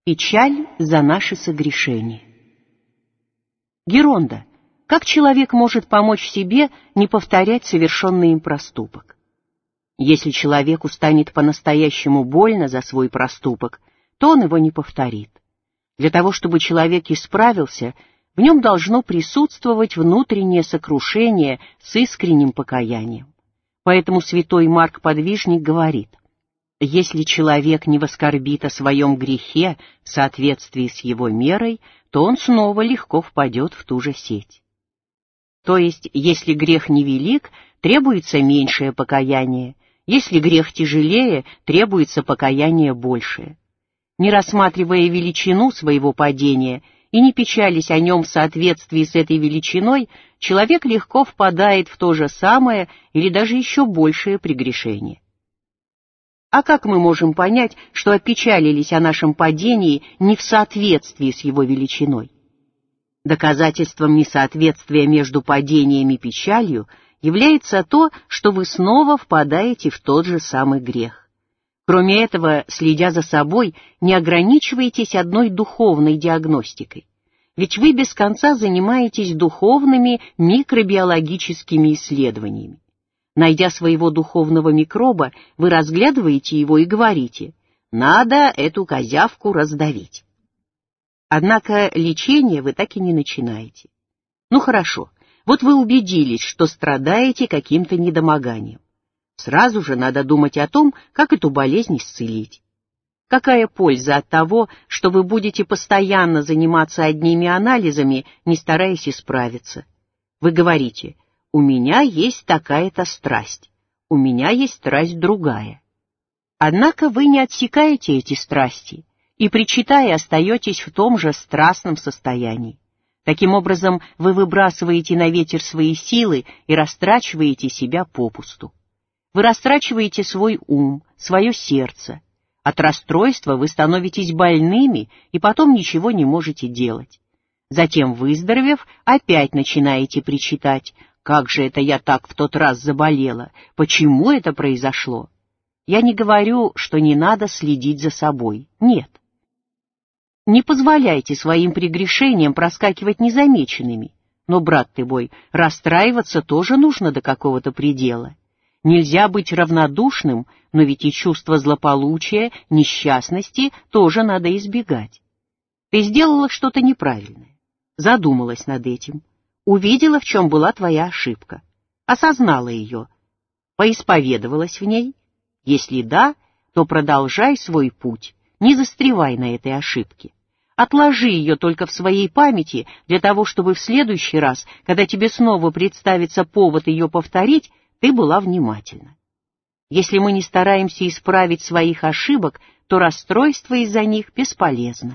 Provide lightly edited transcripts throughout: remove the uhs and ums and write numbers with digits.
Печаль за наши согрешения. Геронда, как человек может помочь себе не повторять совершенный им проступок? Если человеку станет по-настоящему больно за свой проступок, то он его не повторит. Для того, чтобы человек исправился, в нем должно присутствовать внутреннее сокрушение с искренним покаянием. Поэтому святой Марк Подвижник говорит: если человек не воскорбит о своем грехе в соответствии с его мерой, то он снова легко впадет в ту же сеть. То есть, если грех невелик, требуется меньшее покаяние, если грех тяжелее, требуется покаяние большее. Не рассматривая величину своего падения и не печались о нем в соответствии с этой величиной, человек легко впадает в то же самое или даже еще большее прегрешение. А как мы можем понять, что опечалились о нашем падении не в соответствии с его величиной? Доказательством несоответствия между падением и печалью является то, что вы снова впадаете в тот же самый грех. Кроме этого, следя за собой, не ограничивайтесь одной духовной диагностикой, ведь вы без конца занимаетесь духовными микробиологическими исследованиями. Найдя своего духовного микроба, вы разглядываете его и говорите: «Надо эту козявку раздавить». Однако лечение вы так и не начинаете. Ну хорошо, вот вы убедились, что страдаете каким-то недомоганием. Сразу же надо думать о том, как эту болезнь исцелить. Какая польза от того, что вы будете постоянно заниматься одними анализами, не стараясь исправиться? Вы говорите: «У меня есть такая-то страсть, у меня есть страсть другая». Однако вы не отсекаете эти страсти и, причитая, остаетесь в том же страстном состоянии. Таким образом, вы выбрасываете на ветер свои силы и растрачиваете себя попусту. Вы растрачиваете свой ум, свое сердце. От расстройства вы становитесь больными и потом ничего не можете делать. Затем, выздоровев, опять начинаете причитать: «Как же это я так в тот раз заболела? Почему это произошло?» Я не говорю, что не надо следить за собой. Нет. Не позволяйте своим прегрешениям проскакивать незамеченными. Но, брат ты мой, расстраиваться тоже нужно до какого-то предела. Нельзя быть равнодушным, но ведь и чувство злополучия, несчастности тоже надо избегать. Ты сделала что-то неправильное, задумалась над этим, увидела, в чем была твоя ошибка, осознала ее, поисповедовалась в ней. Если да, то продолжай свой путь, не застревай на этой ошибке. Отложи ее только в своей памяти для того, чтобы в следующий раз, когда тебе снова представится повод ее повторить, ты была внимательна. Если мы не стараемся исправить своих ошибок, то расстройство из-за них бесполезно.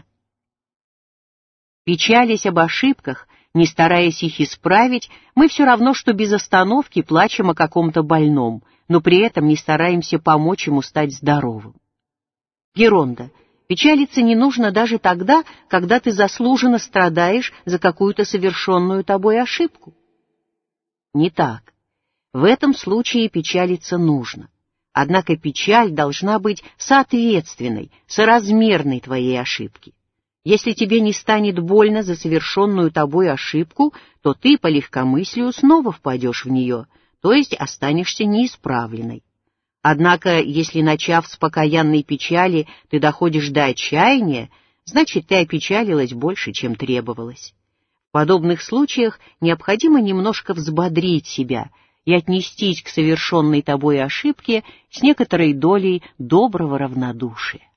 Печалясь об ошибках, не стараясь их исправить, мы все равно, что без остановки плачем о каком-то больном, но при этом не стараемся помочь ему стать здоровым. Геронда, печалиться не нужно даже тогда, когда ты заслуженно страдаешь за какую-то совершенную тобой ошибку. Не так. В этом случае печалиться нужно. Однако печаль должна быть соответственной, соразмерной твоей ошибке. Если тебе не станет больно за совершенную тобой ошибку, то ты по легкомыслию снова впадешь в нее, то есть останешься неисправленной. Однако, если, начав с покаянной печали, ты доходишь до отчаяния, значит, ты опечалилась больше, чем требовалось. В подобных случаях необходимо немножко взбодрить себя и отнестись к совершенной тобой ошибке с некоторой долей доброго равнодушия.